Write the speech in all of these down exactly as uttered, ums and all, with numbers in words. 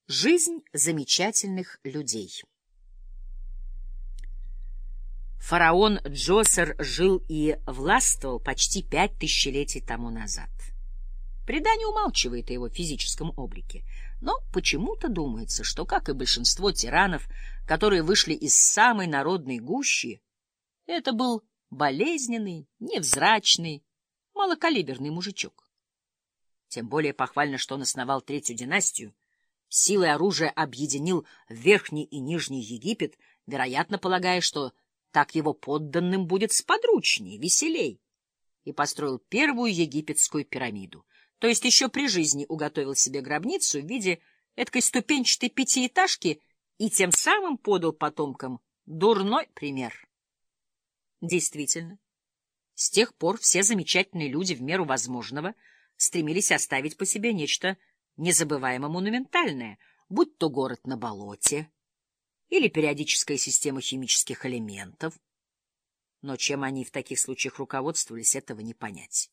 Жизнь замечательных людей. Фараон Джосер жил и властвовал почти пять тысячелетий тому назад. Предание умалчивает о его физическом облике, но почему-то думается, что, как и большинство тиранов, которые вышли из самой народной гущи, это был болезненный, невзрачный, малокалиберный мужичок. Тем более похвально, что он основал третью династию, силой оружия объединил Верхний и Нижний Египет, вероятно, полагая, что так его подданным будет сподручнее, веселей, и построил первую египетскую пирамиду, то есть еще при жизни уготовил себе гробницу в виде эткой ступенчатой пятиэтажки и тем самым подал потомкам дурной пример. Действительно, с тех пор все замечательные люди в меру возможного стремились оставить по себе нечто незабываемо монументальное, будь то город на болоте или периодическая система химических элементов. Но чем они в таких случаях руководствовались, этого не понять.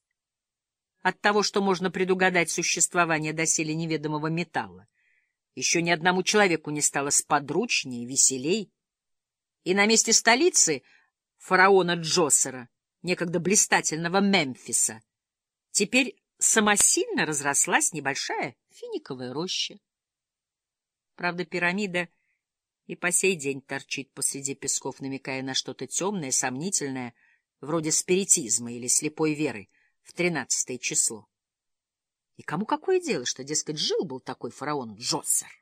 От того, что можно предугадать существование доселе неведомого металла, еще ни одному человеку не стало сподручнее, веселей, и на месте столицы фараона Джосера, некогда блистательного Мемфиса, теперь самосильно разрослась небольшая финиковая роща. Правда, пирамида и по сей день торчит посреди песков, намекая на что-то темное, сомнительное, вроде спиритизма или слепой веры в тринадцатое число. И кому какое дело, что, дескать, жил-был такой фараон Джосер?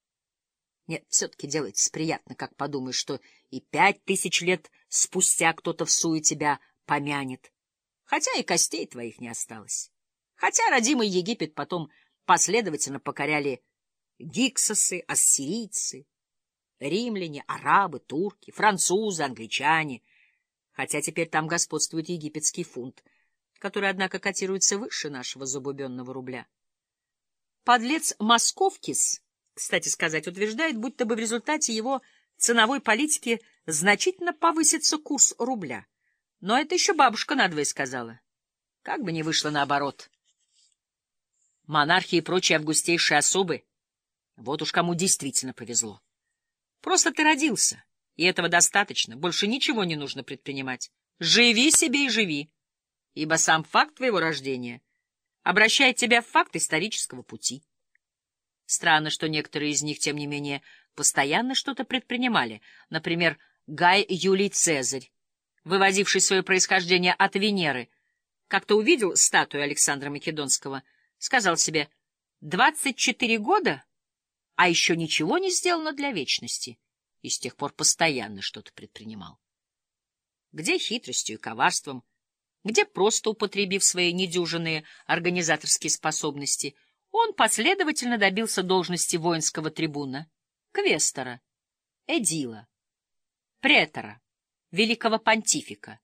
Нет, все-таки делается приятно, как подумаешь, что и пять тысяч лет спустя кто-то в суе тебя помянет, хотя и костей твоих не осталось. Хотя родимый Египет потом последовательно покоряли гиксосы, ассирийцы, римляне, арабы, турки, французы, англичане, хотя теперь там господствует египетский фунт, который, однако, котируется выше нашего забубенного рубля. Подлец Московкис, кстати сказать, утверждает, будто бы в результате его ценовой политики значительно повысится курс рубля. Но это еще бабушка надвое сказала. Как бы ни вышло наоборот. Монархи и прочие августейшие особы, вот уж кому действительно повезло. Просто ты родился, и этого достаточно, больше ничего не нужно предпринимать. Живи себе и живи, ибо сам факт твоего рождения обращает тебя в факт исторического пути. Странно, что некоторые из них, тем не менее, постоянно что-то предпринимали. Например, Гай Юлий Цезарь, выводивший свое происхождение от Венеры, как-то увидел статую Александра Македонского, сказал себе: «Двадцать четыре года, а еще ничего не сделано для вечности», и с тех пор постоянно что-то предпринимал. Где хитростью и коварством, где просто употребив свои недюжинные организаторские способности, он последовательно добился должности воинского трибуна, квестора, эдила, претора, великого понтифика,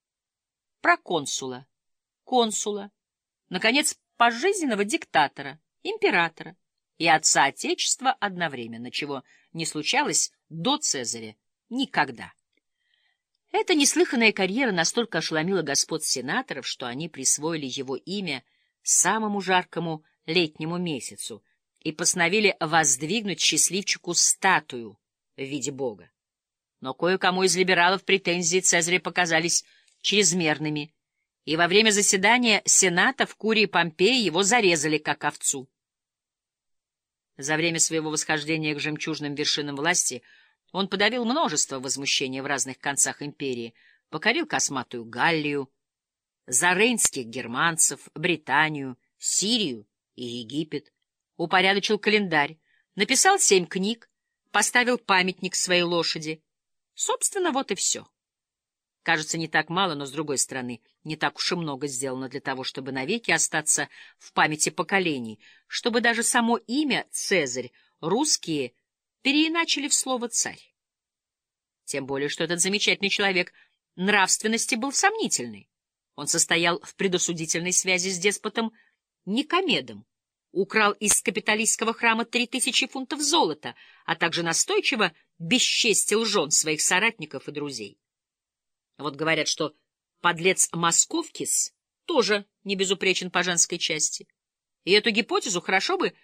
проконсула, консула, наконец, пожизненного диктатора, императора и отца Отечества одновременно, чего не случалось до Цезаря никогда. Эта неслыханная карьера настолько ошеломила господ сенаторов, что они присвоили его имя самому жаркому летнему месяцу и постановили воздвигнуть счастливчику статую в виде бога. Но кое-кому из либералов претензии Цезаря показались чрезмерными, и во время заседания Сената в Курии Помпеи его зарезали как овцу. За время своего восхождения к жемчужным вершинам власти он подавил множество возмущений в разных концах империи, покорил косматую Галлию, зарейнских германцев, Британию, Сирию и Египет, упорядочил календарь, написал семь книг, поставил памятник своей лошади. Собственно, вот и все. Кажется, не так мало, но, с другой стороны, не так уж и много сделано для того, чтобы навеки остаться в памяти поколений, чтобы даже само имя Цезарь русские переиначили в слово «царь». Тем более, что этот замечательный человек нравственности был сомнительный. Он состоял в предосудительной связи с деспотом Никомедом, украл из капиталистского храма три тысячи фунтов золота, а также настойчиво бесчестил жен своих соратников и друзей. Вот говорят, что подлец Московкис тоже не безупречен по женской части, и эту гипотезу хорошо бы